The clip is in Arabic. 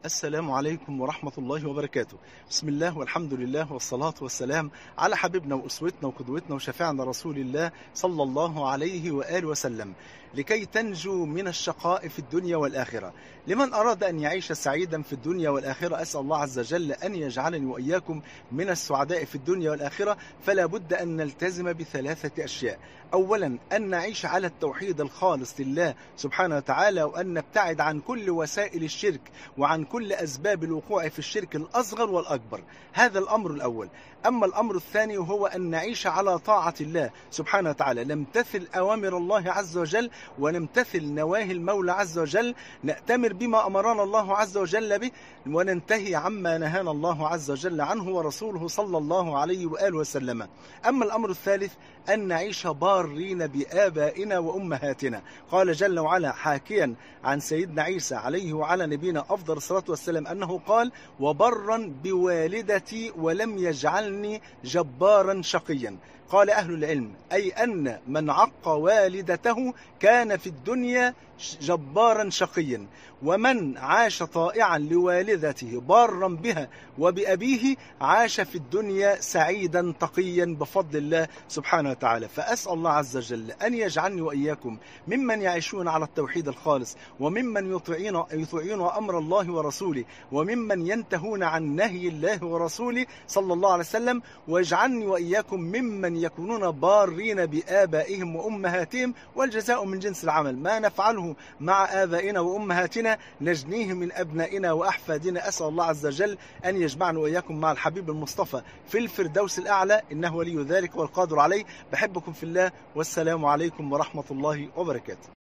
السلام عليكم ورحمة الله وبركاته. بسم الله والحمد لله والصلاة والسلام على حبيبنا وأسوتنا وقدوتنا وشفيعنا رسول الله صلى الله عليه وآله وسلم، لكي تنجو من الشقاء في الدنيا والآخرة. لمن أراد أن يعيش سعيدا في الدنيا والآخرة، أسأل الله عز وجل أن يجعلني وإياكم من السعداء في الدنيا والآخرة. فلا بد أن نلتزم بثلاثة أشياء: أولا أن نعيش على التوحيد الخالص لله سبحانه وتعالى، وأن نبتعد عن كل وسائل الشرك وعن كل أسباب الوقوع في الشرك الأصغر والأكبر. هذا الأمر الأول. أما الأمر الثاني هو أن نعيش على طاعة الله سبحانه وتعالى، نمتثل أوامر الله عز وجل ونمتثل نواهي المولى عز وجل، نأتمر بما أمرنا الله عز وجل به وننتهي عما نهانا الله عز وجل عنه ورسوله صلى الله عليه وآله وسلم. أما الأمر الثالث أن نعيش بارين بآبائنا وأمهاتنا. قال جل وعلا حاكيا عن سيدنا عيسى عليه وعلى نبينا أفضل الصلاة والسلام أنه قال: وبرا بوالدتي ولم يجعلني جبارا شقيا. قال أهل العلم أي أن من عق والدته كان في الدنيا جبارا شقيا، ومن عاش طائعا لوالدته بارا بها وبأبيه عاش في الدنيا سعيدا تقيا بفضل الله سبحانه وتعالى. فأسأل الله عز وجل أن يجعلني وإياكم ممن يعيشون على التوحيد الخالص، وممن يطيعون أمر الله ورسوله، وممن ينتهون عن نهي الله ورسوله صلى الله عليه وسلم، واجعلني وإياكم ممن يكونون بارين بآبائهم وأمهاتهم، والجزاء من جنس العمل. ما نفعله مع آبائنا وأمهاتنا نجنيه من أبنائنا وأحفادنا. أسأل الله عز وجل أن يجمعنا وإياكم مع الحبيب المصطفى في الفردوس الأعلى، إنه ولي ذلك والقادر عليه. بحبكم في الله، والسلام عليكم ورحمة الله وبركاته.